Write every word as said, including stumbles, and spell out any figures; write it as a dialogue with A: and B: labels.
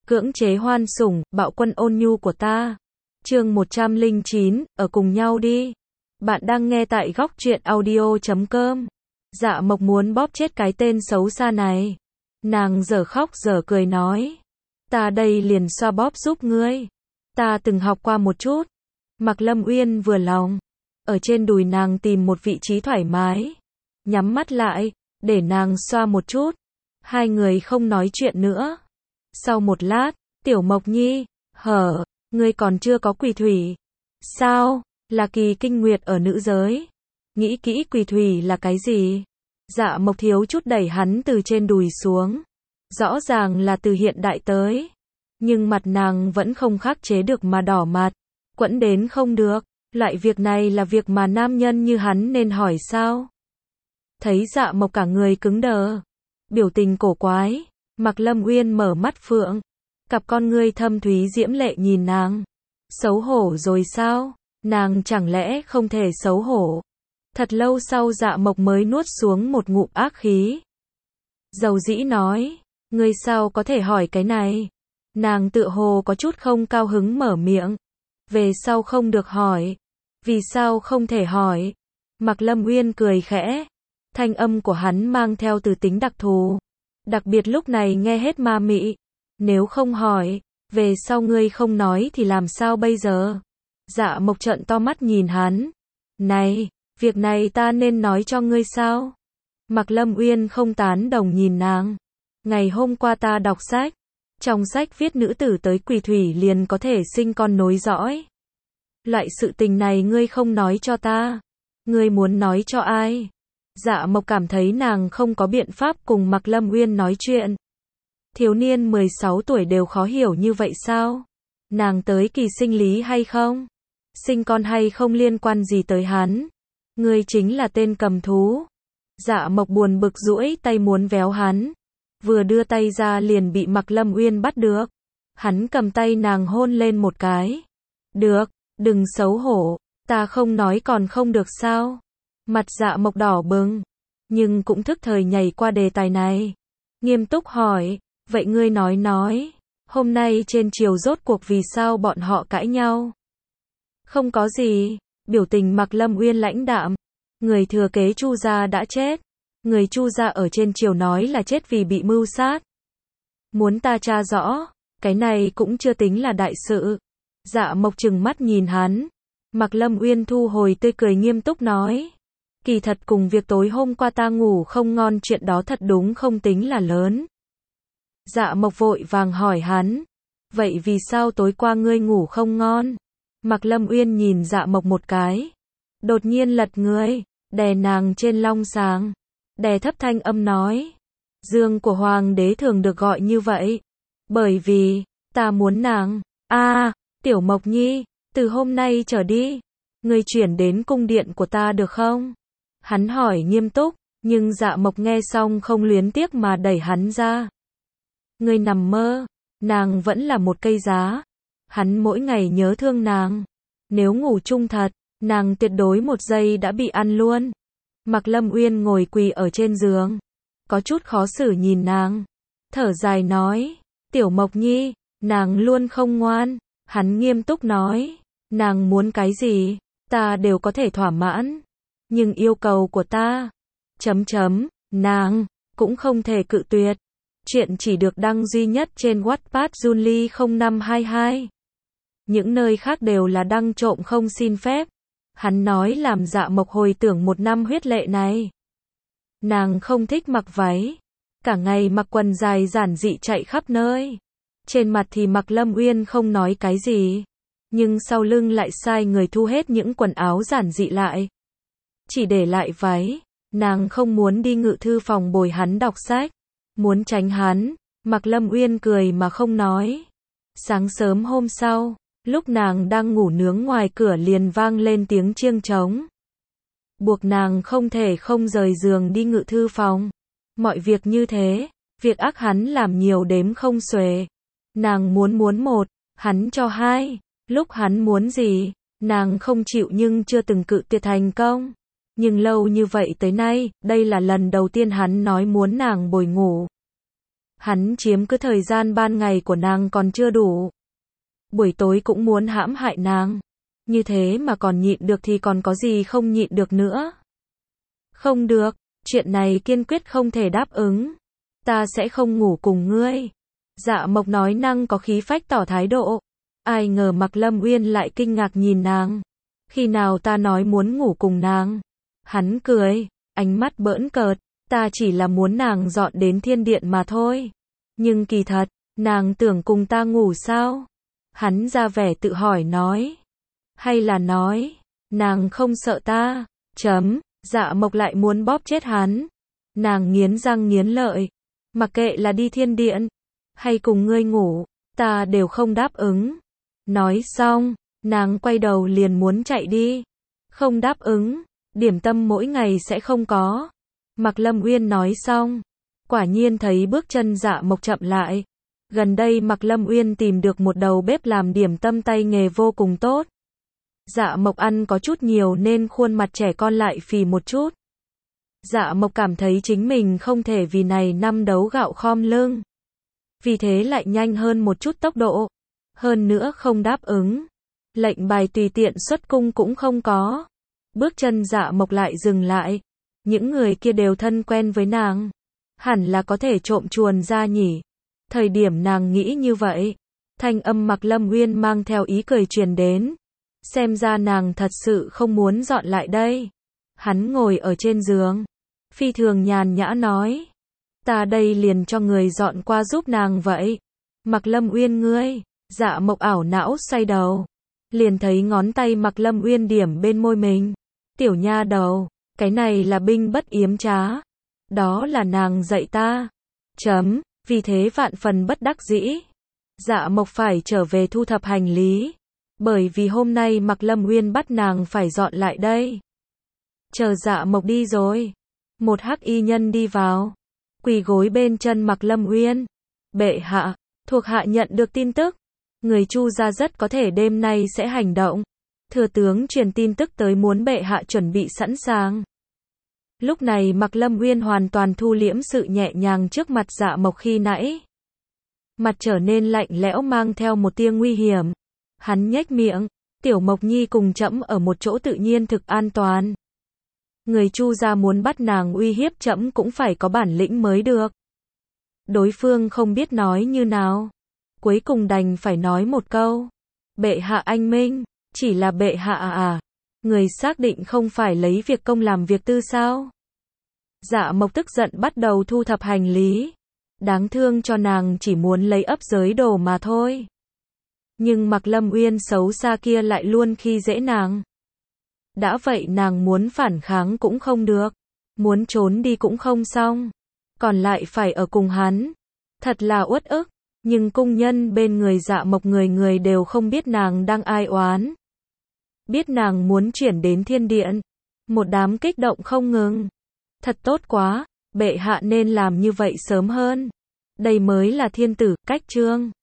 A: cưỡng chế hoan sủng, bạo quân ôn nhu của ta. Chương một trăm lẻ chín, ở cùng nhau đi. Bạn đang nghe tại góc truyện audio chấm com. Dạ Mộc muốn bóp chết cái tên xấu xa này. Nàng dở khóc dở cười nói. Ta đây liền xoa bóp giúp ngươi. Ta từng học qua một chút. Mạc Lâm Uyên vừa lòng. Ở trên đùi nàng tìm một vị trí thoải mái. Nhắm mắt lại, để nàng xoa một chút. Hai người không nói chuyện nữa. Sau một lát, Tiểu Mộc Nhi, hở, ngươi còn chưa có quỳ thủy. Sao, là kỳ kinh nguyệt ở nữ giới. Nghĩ kỹ quỳ thủy là cái gì? Dạ Mộc thiếu chút đẩy hắn từ trên đùi xuống. Rõ ràng là từ hiện đại tới. Nhưng mặt nàng vẫn không khắc chế được mà đỏ mặt. Quẫn đến không được. Loại việc này là việc mà nam nhân như hắn nên hỏi sao? Thấy Dạ Mộc cả người cứng đờ. Biểu tình cổ quái. Mạc Lâm Uyên mở mắt phượng. Cặp con ngươi thâm thúy diễm lệ nhìn nàng. Xấu hổ rồi sao? Nàng chẳng lẽ không thể xấu hổ? Thật lâu sau Dạ Mộc mới nuốt xuống một ngụm ác khí. Dầu dĩ nói. Ngươi sao có thể hỏi cái này? Nàng tựa hồ có chút không cao hứng mở miệng. Về sau không được hỏi. Vì sao không thể hỏi? Mạc Lâm Uyên cười khẽ. Thanh âm của hắn mang theo từ tính đặc thù. Đặc biệt lúc này nghe hết ma mị. Nếu không hỏi, về sau ngươi không nói thì làm sao bây giờ? Dạ Mộc trợn to mắt nhìn hắn. Này, việc này ta nên nói cho ngươi sao? Mạc Lâm Uyên không tán đồng nhìn nàng. Ngày hôm qua ta đọc sách. Trong sách viết nữ tử tới quỳ thủy liền có thể sinh con nối dõi. Loại sự tình này ngươi không nói cho ta. Ngươi muốn nói cho ai? Dạ Mộc cảm thấy nàng không có biện pháp cùng Mạc Lâm Uyên nói chuyện. Thiếu niên mười sáu tuổi đều khó hiểu như vậy sao? Nàng tới kỳ sinh lý hay không? Sinh con hay không liên quan gì tới hắn? Ngươi chính là tên cầm thú. Dạ Mộc buồn bực duỗi tay muốn véo hắn. Vừa đưa tay ra liền bị Mạc Lâm Uyên bắt được. Hắn cầm tay nàng hôn lên một cái. Được, đừng xấu hổ, ta không nói còn không được sao? Mặt Dạ Mộc đỏ bừng, nhưng cũng thức thời nhảy qua đề tài này. Nghiêm túc hỏi, vậy ngươi nói nói, hôm nay trên triều rốt cuộc vì sao bọn họ cãi nhau? Không có gì, biểu tình Mạc Lâm Uyên lãnh đạm. Người thừa kế Chu gia đã chết. Người Chu gia ở trên triều nói là chết vì bị mưu sát. Muốn ta tra rõ, cái này cũng chưa tính là đại sự. Dạ Mộc trừng mắt nhìn hắn. Mạc Lâm Uyên thu hồi tươi cười nghiêm túc nói. Kỳ thật cùng việc tối hôm qua ta ngủ không ngon chuyện đó thật đúng không tính là lớn. Dạ Mộc vội vàng hỏi hắn. Vậy vì sao tối qua ngươi ngủ không ngon? Mạc Lâm Uyên nhìn Dạ Mộc một cái. Đột nhiên lật người, đè nàng trên long sàng. Đè thấp thanh âm nói. Dương của hoàng đế thường được gọi như vậy. Bởi vì, ta muốn nàng. a Tiểu Mộc Nhi, từ hôm nay trở đi, ngươi chuyển đến cung điện của ta được không? Hắn hỏi nghiêm túc, nhưng Dạ Mộc nghe xong không luyến tiếc mà đẩy hắn ra. Ngươi nằm mơ, nàng vẫn là một cây giá. Hắn mỗi ngày nhớ thương nàng. Nếu ngủ chung thật, nàng tuyệt đối một giây đã bị ăn luôn. Mạc Lâm Uyên ngồi quỳ ở trên giường. Có chút khó xử nhìn nàng. Thở dài nói, Tiểu Mộc Nhi, nàng luôn không ngoan. Hắn nghiêm túc nói, nàng muốn cái gì, ta đều có thể thỏa mãn. Nhưng yêu cầu của ta, chấm chấm, nàng, cũng không thể cự tuyệt. Chuyện chỉ được đăng duy nhất trên Wattpad Junly không năm hai hai. Những nơi khác đều là đăng trộm không xin phép. Hắn nói làm Dạ Mộc hồi tưởng một năm huyết lệ này. Nàng không thích mặc váy. Cả ngày mặc quần dài giản dị chạy khắp nơi. Trên mặt thì Mạc Lâm Uyên không nói cái gì. Nhưng sau lưng lại sai người thu hết những quần áo giản dị lại. Chỉ để lại váy. Nàng không muốn đi ngự thư phòng bồi hắn đọc sách. Muốn tránh hắn. Mạc Lâm Uyên cười mà không nói. Sáng sớm hôm sau, lúc nàng đang ngủ nướng ngoài cửa liền vang lên tiếng chiêng trống. Buộc nàng không thể không rời giường đi ngự thư phòng. Mọi việc như thế, việc ác hắn làm nhiều đếm không xuể. Nàng muốn muốn một, hắn cho hai. Lúc hắn muốn gì, nàng không chịu nhưng chưa từng cự tuyệt thành công. Nhưng lâu như vậy tới nay, đây là lần đầu tiên hắn nói muốn nàng bồi ngủ. Hắn chiếm cứ thời gian ban ngày của nàng còn chưa đủ. Buổi tối cũng muốn hãm hại nàng. Như thế mà còn nhịn được thì còn có gì không nhịn được nữa. Không được, chuyện này kiên quyết không thể đáp ứng. Ta sẽ không ngủ cùng ngươi. Dạ Mộc nói năng có khí phách tỏ thái độ. Ai ngờ Mạc Lâm Uyên lại kinh ngạc nhìn nàng. Khi nào ta nói muốn ngủ cùng nàng? Hắn cười, ánh mắt bỡn cợt. Ta chỉ là muốn nàng dọn đến thiên điện mà thôi. Nhưng kỳ thật, nàng tưởng cùng ta ngủ sao? Hắn ra vẻ tự hỏi nói. Hay là nói, nàng không sợ ta? Chấm, Dạ Mộc lại muốn bóp chết hắn. Nàng nghiến răng nghiến lợi. Mặc kệ là đi thiên điện, hay cùng ngươi ngủ, ta đều không đáp ứng. Nói xong, nàng quay đầu liền muốn chạy đi. Không đáp ứng, điểm tâm mỗi ngày sẽ không có. Mạc Lâm Uyên nói xong, quả nhiên thấy bước chân Dạ Mộc chậm lại. Gần đây Mạc Lâm Uyên tìm được một đầu bếp làm điểm tâm tay nghề vô cùng tốt. Dạ Mộc ăn có chút nhiều nên khuôn mặt trẻ con lại phì một chút. Dạ Mộc cảm thấy chính mình không thể vì này năm đấu gạo khom lưng. Vì thế lại nhanh hơn một chút tốc độ. Hơn nữa không đáp ứng. Lệnh bài tùy tiện xuất cung cũng không có. Bước chân Dạ Mộc lại dừng lại. Những người kia đều thân quen với nàng. Hẳn là có thể trộm chuồn ra nhỉ. Thời điểm nàng nghĩ như vậy, thanh âm Mạc Lâm Uyên mang theo ý cười truyền đến. Xem ra nàng thật sự không muốn dọn lại đây. Hắn ngồi ở trên giường, phi thường nhàn nhã nói. Ta đây liền cho người dọn qua giúp nàng vậy. Mạc Lâm Uyên ngươi, Dạ Mộc ảo não xoay đầu. Liền thấy ngón tay Mạc Lâm Uyên điểm bên môi mình. Tiểu nha đầu, cái này là binh bất yếm trá. Đó là nàng dạy ta. Chấm, vì thế vạn phần bất đắc dĩ. Dạ Mộc phải trở về thu thập hành lý. Bởi vì hôm nay Mạc Lâm Uyên bắt nàng phải dọn lại đây. Chờ Dạ Mộc đi rồi. Một hắc y nhân đi vào. Quỳ gối bên chân Mạc Lâm Uyên. Bệ hạ, thuộc hạ nhận được tin tức. Người Chu gia rất có thể đêm nay sẽ hành động. Thừa tướng truyền tin tức tới muốn bệ hạ chuẩn bị sẵn sàng. Lúc này Mạc Lâm Uyên hoàn toàn thu liễm sự nhẹ nhàng trước mặt Dạ Mộc khi nãy. Mặt trở nên lạnh lẽo mang theo một tia nguy hiểm. Hắn nhếch miệng, Tiểu Mộc Nhi cùng trẫm ở một chỗ tự nhiên thực an toàn. Người Chu gia muốn bắt nàng uy hiếp trẫm cũng phải có bản lĩnh mới được. Đối phương không biết nói như nào. Cuối cùng đành phải nói một câu. Bệ hạ anh minh, chỉ là bệ hạ à à. Người xác định không phải lấy việc công làm việc tư sao? Dạ Mộc tức giận bắt đầu thu thập hành lý. Đáng thương cho nàng chỉ muốn lấy ấp giới đồ mà thôi. Nhưng Mạc Lâm Uyên xấu xa kia lại luôn khi dễ nàng. Đã vậy nàng muốn phản kháng cũng không được. Muốn trốn đi cũng không xong. Còn lại phải ở cùng hắn. Thật là uất ức. Nhưng cung nhân bên người Dạ Mộc người người đều không biết nàng đang ai oán. Biết nàng muốn chuyển đến thiên điện. Một đám kích động không ngừng. Thật tốt quá, bệ hạ nên làm như vậy sớm hơn. Đây mới là thiên tử, cách chương.